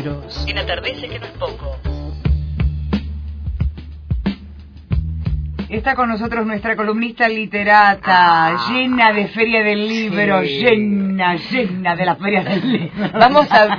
libros. En Atardece que no es poco. Está con nosotros nuestra columnista literata, llena de Feria del Libro, sí. llena de la Feria del Libro. Vamos a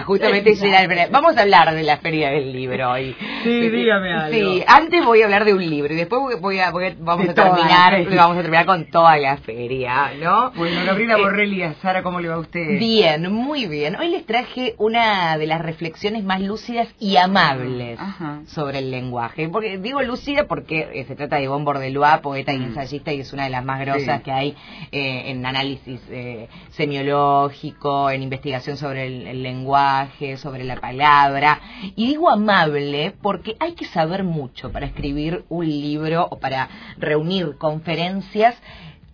hablar de la Feria del Libro hoy. Sí, dígame algo. Sí, antes voy a hablar de un libro y después vamos a terminar con toda la feria, ¿no? Bueno, Gabriela Borrelli, Sara, ¿cómo le va a usted? Bien, muy bien. Hoy les traje una de las reflexiones más lúcidas y amables sobre el lenguaje. Porque digo lúcida porque se trata de Yvonne Bordelois, poeta y ensayista, y es una de las más grosas que hay en análisis semiológico, en investigación sobre el lenguaje, sobre la palabra. Y digo amable porque hay que saber mucho para escribir un libro o para reunir conferencias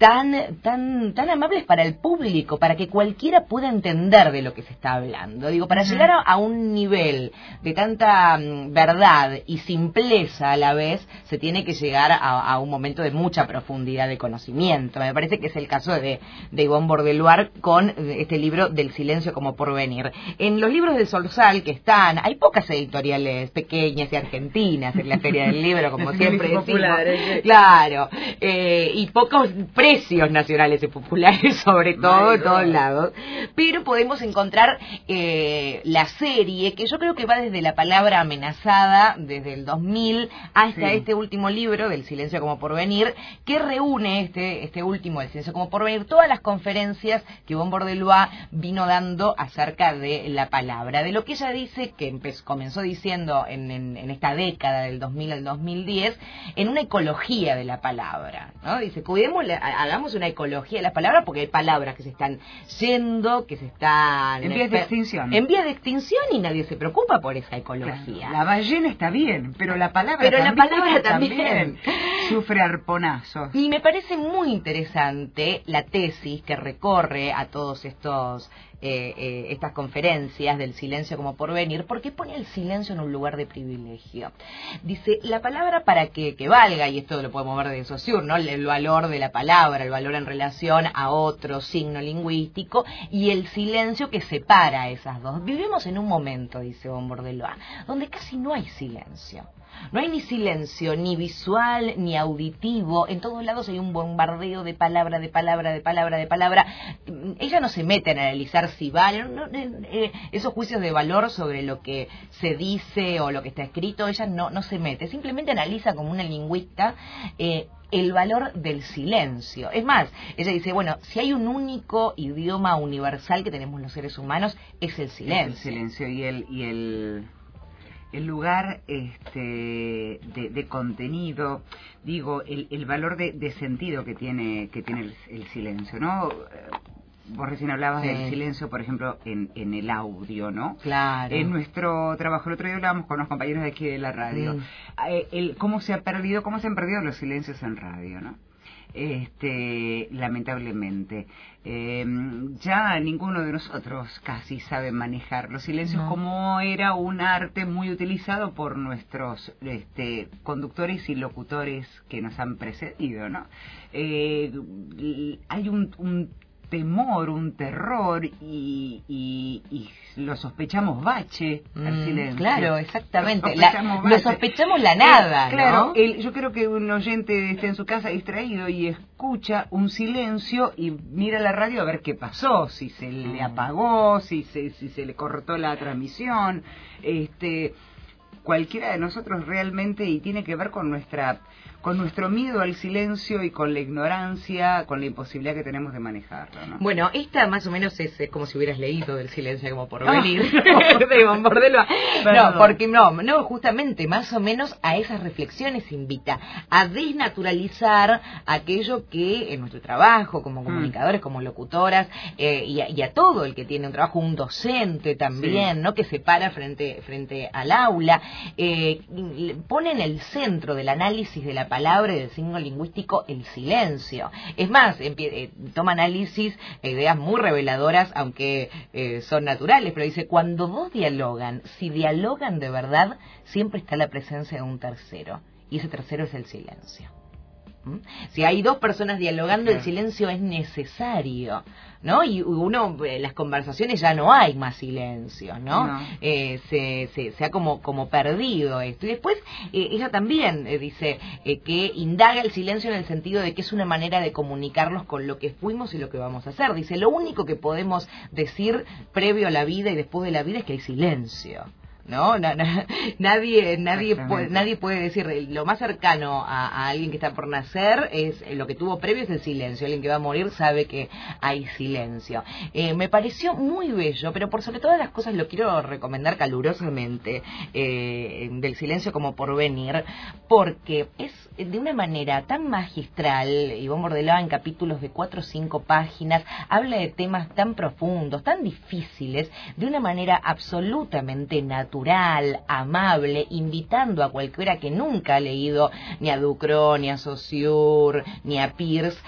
tan amables para el público, para que cualquiera pueda entender de lo que se está hablando. Digo, para llegar a un nivel de tanta verdad y simpleza a la vez, se tiene que llegar a un momento de mucha profundidad de conocimiento. Me parece que es el caso de Yvonne Bordelois con este libro del silencio como porvenir. En los libros del Sorsal que están, hay pocas editoriales pequeñas y argentinas en la Feria del Libro, como siempre decimos. Claro, y pocos precios nacionales y populares, sobre todo, en todos lados. Pero podemos encontrar la serie, que yo creo que va desde La palabra amenazada, desde el 2000, hasta este último libro, del silencio como porvenir, que reúne, este último, del silencio como porvenir, todas las conferencias que Yvonne Bordelois vino dando acerca de la palabra. De lo que ella dice, que comenzó diciendo en esta década, del 2000 al 2010, en una ecología de la palabra, ¿no? Dice, hagamos una ecología de las palabras, porque hay palabras que se están yendo, que se están en vías de extinción. En vías de extinción, y nadie se preocupa por esa ecología. Claro, la ballena está bien, pero la palabra también sufre arponazos. Y me parece muy interesante la tesis que recorre a todos estas conferencias del silencio como porvenir, porque pone el silencio en un lugar de privilegio. Dice, la palabra para que valga, y esto lo podemos ver de Saussure, ¿no? El valor de la palabra, el valor en relación a otro signo lingüístico, y el silencio que separa esas dos. Vivimos en un momento, dice Yvonne Bordelois, donde casi no hay silencio. No hay ni silencio, ni visual, ni auditivo. En todos lados hay un bombardeo de palabra. Ella no se mete en analizar si vale, esos juicios de valor sobre lo que se dice o lo que está escrito, ella no se mete. Simplemente analiza como una lingüista el valor del silencio. Es más, ella dice, bueno, si hay un único idioma universal que tenemos los seres humanos, es el silencio. El silencio y el lugar de contenido, digo, el valor de sentido que tiene el silencio, ¿no? Vos recién hablabas del silencio, por ejemplo, en el audio, ¿no? Claro. En nuestro trabajo, el otro día hablábamos con los compañeros de aquí de la radio, cómo se han perdido los silencios en radio, ¿no? Lamentablemente ya ninguno de nosotros casi sabe manejar los silencios, como era un arte muy utilizado por nuestros conductores y locutores que nos han precedido, ¿no? Hay un temor, un terror y lo sospechamos bache al silencio. Claro, exactamente. Lo sospechamos la nada, claro, ¿no? Yo creo que un oyente está en su casa distraído y escucha un silencio y mira la radio a ver qué pasó, si se le apagó, si se le cortó la transmisión. Cualquiera de nosotros realmente, y tiene que ver con nuestro miedo al silencio y con la ignorancia, con la imposibilidad que tenemos de manejarlo, ¿no? Bueno, esta más o menos es como si hubieras leído del silencio como porvenir de Yvonne Bordelois. No, justamente más o menos a esas reflexiones invita, a desnaturalizar aquello que en nuestro trabajo como comunicadores, como locutoras, y a todo el que tiene un trabajo, un docente también, ¿no? Que se para frente al aula, pone en el centro del análisis de la palabra y del signo lingüístico el silencio. Es más, toma análisis e ideas muy reveladoras, aunque son naturales, pero dice, cuando dos dialogan, si dialogan de verdad, siempre está la presencia de un tercero, y ese tercero es el silencio. Si hay dos personas dialogando, el silencio es necesario, ¿no? Y las conversaciones ya no hay más silencio, ¿no? Se ha como perdido esto. Y después ella también dice que indaga el silencio en el sentido de que es una manera de comunicarnos con lo que fuimos y lo que vamos a hacer. Dice, lo único que podemos decir previo a la vida y después de la vida es que hay silencio. ¿No? Nadie puede decir, lo más cercano a alguien que está por nacer es lo que tuvo previo es el silencio. Alguien que va a morir sabe que hay silencio. Me pareció muy bello, pero por sobre todas las cosas lo quiero recomendar calurosamente, del silencio como porvenir, porque es de una manera tan magistral. Ivonne Bordelá, en capítulos de 4 o 5 páginas, habla de temas tan profundos, tan difíciles, de una manera absolutamente natural, amable, invitando a cualquiera que nunca ha leído ni a Ducrot, ni a Saussure, ni a Peirce,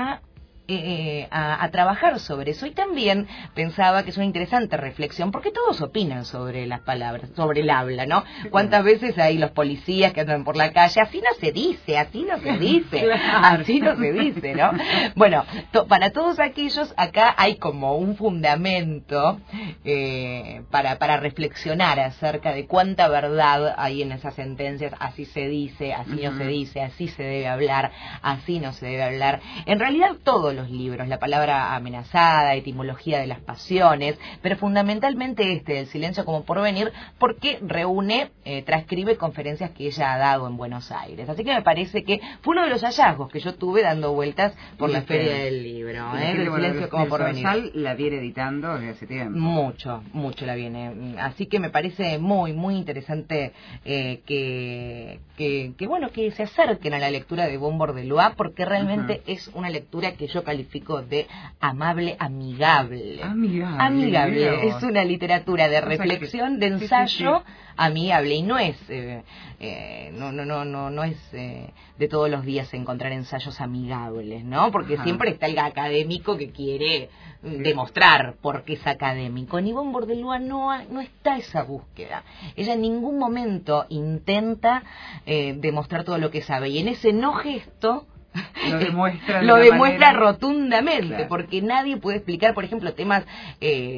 a trabajar sobre eso. Y también pensaba que es una interesante reflexión, porque todos opinan sobre las palabras, sobre el habla, ¿no? ¿Cuántas veces hay los policías que andan por la calle? Así no se dice, así no se dice, claro. Así no se dice, ¿no? Bueno, para todos aquellos, acá hay como un fundamento para reflexionar acerca de cuánta verdad hay en esas sentencias. Así se dice, así no se dice, así se debe hablar, así no se debe hablar. En realidad todos los libros, La palabra amenazada, Etimología de las pasiones, pero fundamentalmente del silencio como porvenir, porque reúne, transcribe conferencias que ella ha dado en Buenos Aires. Así que me parece que fue uno de los hallazgos que yo tuve dando vueltas por la Feria del Libro, del silencio como porvenir. La viene editando desde hace tiempo. Mucho la viene. Así que me parece muy, muy interesante que se acerquen a la lectura de Ivonne Bordelá, porque realmente es una lectura que yo califico de amable, amigable. Amigable. Es una literatura de reflexión, de ensayo amigable, y no es no es de todos los días encontrar ensayos amigables, ¿no? Porque siempre está el académico que quiere demostrar por qué es académico. En Ivonne Bordelá no está esa búsqueda. Ella en ningún momento intenta demostrar todo lo que sabe, y en ese no gesto lo demuestra rotundamente, claro. Porque nadie puede explicar, por ejemplo, temas de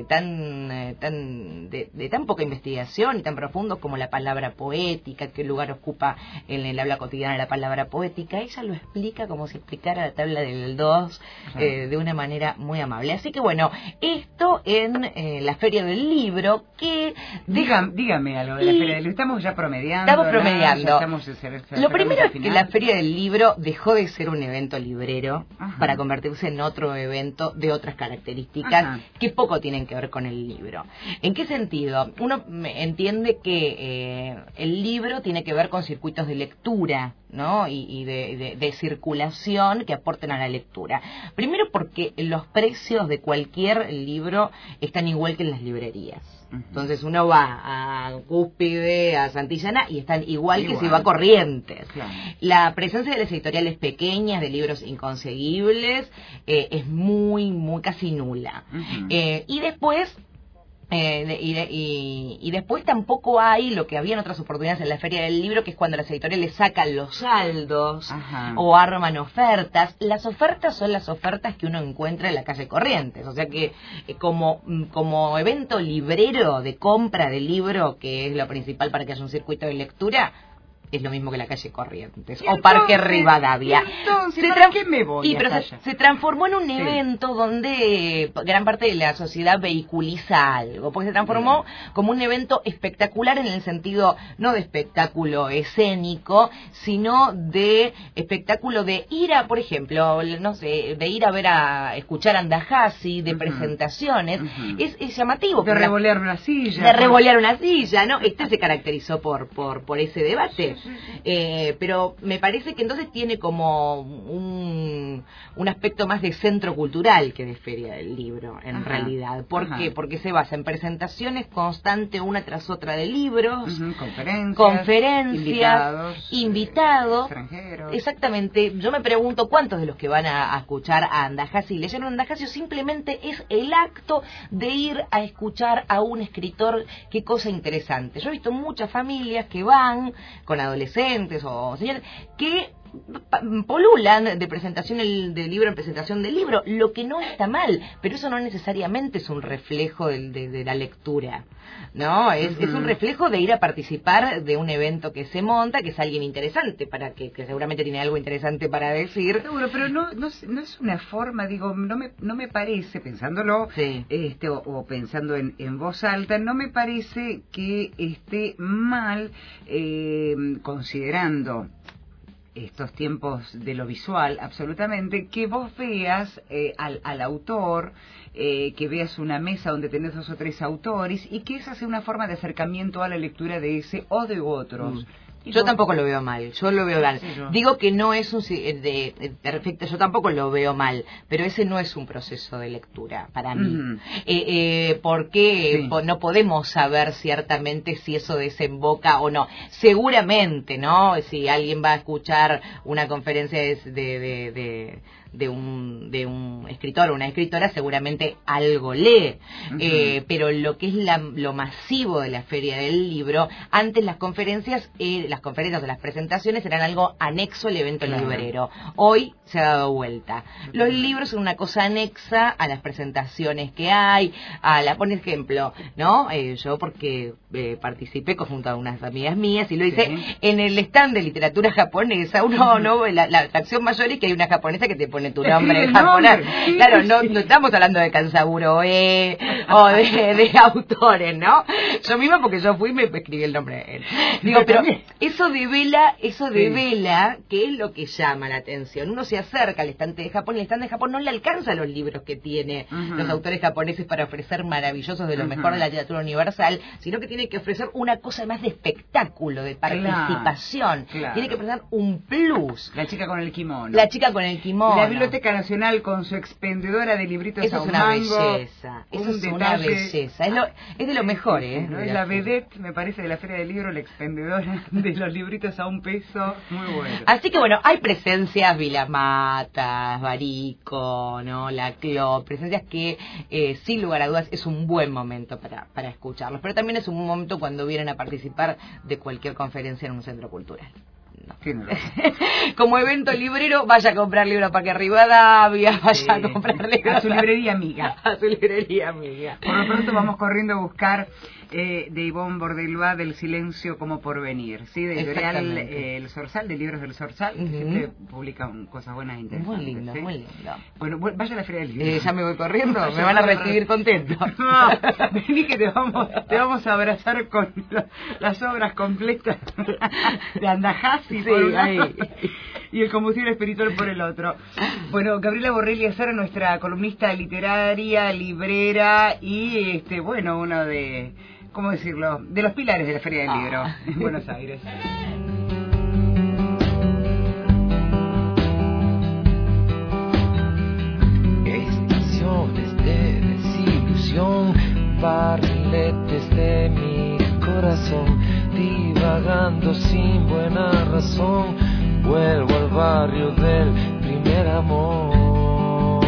tan poca investigación y tan profundos como la palabra poética, qué lugar ocupa en el habla cotidiana la palabra poética. Ella lo explica como si explicara la tabla del 2, de una manera muy amable. Así que bueno, esto en la Feria del Libro, que... Dígame algo de la Feria del Libro. Estamos ya promediando. Lo primero es que la Feria del Libro dejó de ser un evento librero para convertirse en otro evento de otras características que poco tienen que ver con el libro. ¿En qué sentido? Uno entiende que el libro tiene que ver con circuitos de lectura, ¿no? Y de circulación que aporten a la lectura. Primero porque los precios de cualquier libro están igual que en las librerías. Entonces uno va a Cúspide, a Santillana, y están igual que si va a Corrientes. Claro. La presencia de las editoriales pequeñas, de libros inconseguibles, es muy casi nula. Y después... y después tampoco hay lo que había en otras oportunidades en la Feria del Libro, que es cuando las editoriales sacan los saldos o arman ofertas. Las ofertas son las ofertas que uno encuentra en la calle Corrientes, o sea que como evento librero de compra de libro, que es lo principal para que haya un circuito de lectura, es lo mismo que la calle Corrientes o Parque Rivadavia. Entonces, ¿para qué me voy? Pero se transformó en un evento donde gran parte de la sociedad vehiculiza algo, porque se transformó como un evento espectacular, en el sentido no de espectáculo escénico, sino de espectáculo de ir a, por ejemplo, no sé, de ir a escuchar a Andajasi, de presentaciones. Es llamativo. De revolear una silla. ¿No? Se caracterizó por ese debate. Pero me parece que entonces tiene como un aspecto más de centro cultural que de Feria del Libro, en realidad. ¿Por qué? Porque se basa en presentaciones constantes una tras otra de libros, conferencias, invitados, extranjeros. Exactamente. Yo me pregunto cuántos de los que van a escuchar a Andajasi leyeron a Andajasi, simplemente es el acto de ir a escuchar a un escritor. Qué cosa interesante. Yo he visto muchas familias que van con adolescentes o señores que polulan de presentación del libro en presentación del libro, lo que no está mal, pero eso no necesariamente es un reflejo de la lectura, ¿no? Es un reflejo de ir a participar de un evento que se monta, que es alguien interesante, para que seguramente tiene algo interesante para decir. Seguro, pero no es una forma, digo, no me parece, pensándolo, sí. O pensando en voz alta, no me parece que esté mal, considerando estos tiempos de lo visual, absolutamente, que vos veas al autor, que veas una mesa donde tenés 2 o 3 autores y que esa sea una forma de acercamiento a la lectura de ese o de otros. Yo tampoco lo veo mal, yo lo veo mal. Sí, Digo que no es un perfecto, yo tampoco lo veo mal, pero ese no es un proceso de lectura para mí. Porque no podemos saber ciertamente si eso desemboca o no. Seguramente, ¿no? Si alguien va a escuchar una conferencia de un escritor o una escritora, seguramente algo lee. Pero lo que es lo masivo de la Feria del Libro, antes las conferencias o las presentaciones eran algo anexo al evento librero. Hoy se ha dado vuelta. Los libros son una cosa anexa a las presentaciones que hay, por ejemplo, ¿no? Yo porque participé junto a unas amigas mías y lo hice en el stand de literatura japonesa. La atracción mayor es que hay una japonesa que te pone tu nombre en japonés. Claro, no estamos hablando de Kansaburo o de autores, ¿no? Yo misma, porque yo fui y me escribí el nombre de él. Digo, pero eso devela que es lo que llama la atención. Uno se acerca al estante de Japón y el estante de Japón no le alcanza los libros que tiene los autores japoneses para ofrecer maravillosos de lo mejor de la literatura universal, sino que tiene que ofrecer una cosa más de espectáculo, de participación. Tiene que ofrecer un plus. La chica con el kimono. La Biblioteca Nacional con su expendedora de libritos eso a un mango. Eso es una belleza. Es de lo mejor, ¿no? Es la vedette, me parece, de la Feria del Libro, la expendedora de los libritos a $1. Muy bueno. Así que bueno, hay presencias, Vilamatas, Barico, ¿no? La Clop, presencias que sin lugar a dudas es un buen momento para escucharlos, pero también es un momento cuando vienen a participar de cualquier conferencia en un centro cultural. No. Como evento librero, vaya a comprar libros a Parque Rivadavia, vaya a comprar libros a su librería amiga. Por lo pronto vamos corriendo a buscar de Ivonne Bordelba, Del silencio como porvenir, ¿sí? De editorial El Zorzal, de libros del Zorzal, que siempre publican cosas buenas e interesantes. Muy lindo, ¿sí? Muy lindo. Bueno, vaya a la Feria del Libro. Ya me voy corriendo, me van a recibir contento. No, vení que te vamos a abrazar con las obras completas de Andajasi por un lado y el combustible espiritual por el otro. Bueno, Gabriela Borrelli Azara, nuestra columnista literaria, librera y bueno, uno de, ¿cómo decirlo?, de los pilares de la Feria del Libro en Buenos Aires. Estaciones de desilusión, barriletes de mi corazón, divagando sin buena razón, vuelvo al barrio del primer amor.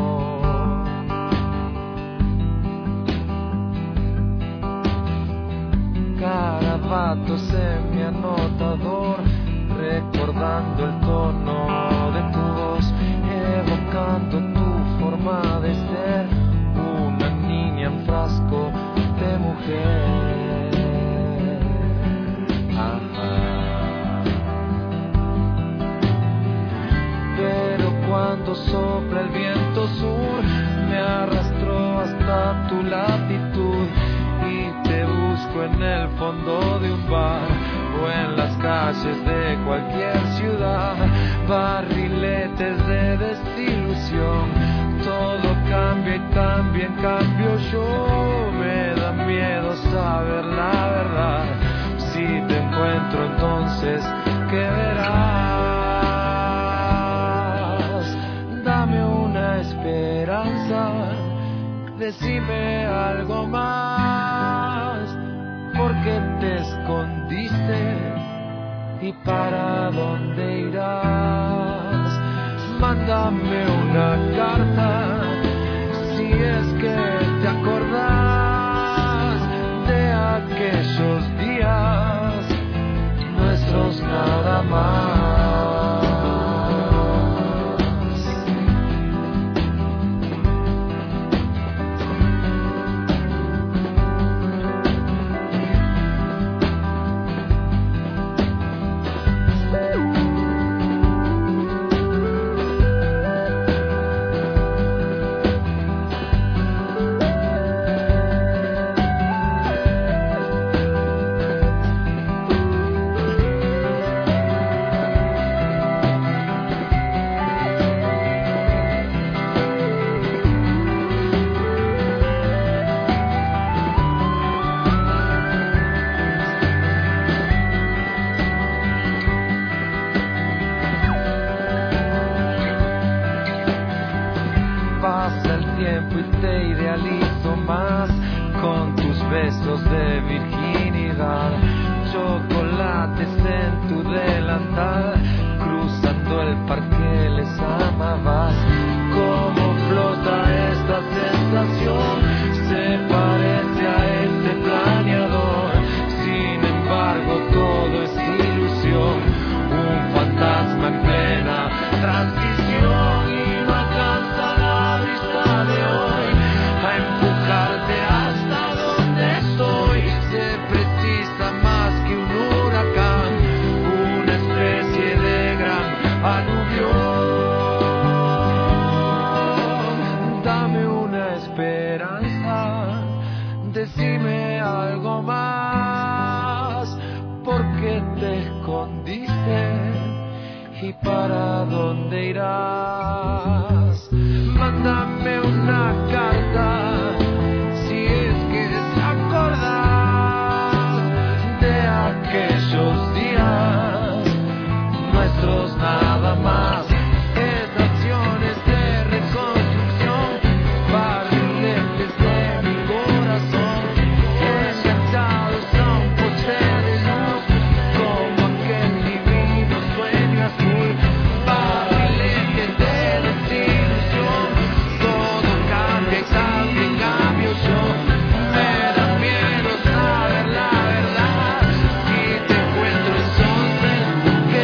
Garabatos en mi anotador, recordando el tono de tu voz, evocando tu forma de ser, una niña en frasco de mujer. Pero cuando sopla el viento sur, me arrastró hasta tu latitud y te busco en el fondo de un bar o en las calles de cualquier ciudad. Barriletes de desilusión, todo cambia y también cambio yo. Me da miedo saber la verdad, si te encuentro entonces, ¿qué verás? Dame una esperanza, decime algo más. ¿Por qué te escondiste y para dónde irás? Mándame una carta, si es que te acordás de aquellos días nuestros nada más. ¿Y para dónde irás? Mándame una carta, si es que te acordás de aquellos días nuestros nada más. Estaciones de reconstrucción, barriletes de mi corazón, enganchados a un poste de luz, como aquel divino sueño azul. Barriletes de desilusión, todo cambia y cambio yo. Me da miedo saber la verdad, si te encuentro entonces, ¿qué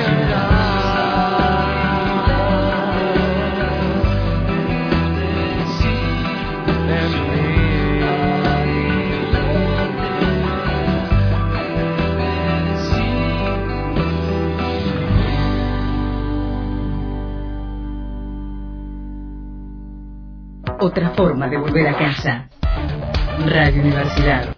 Otra forma de volver a casa. Radio Universidad.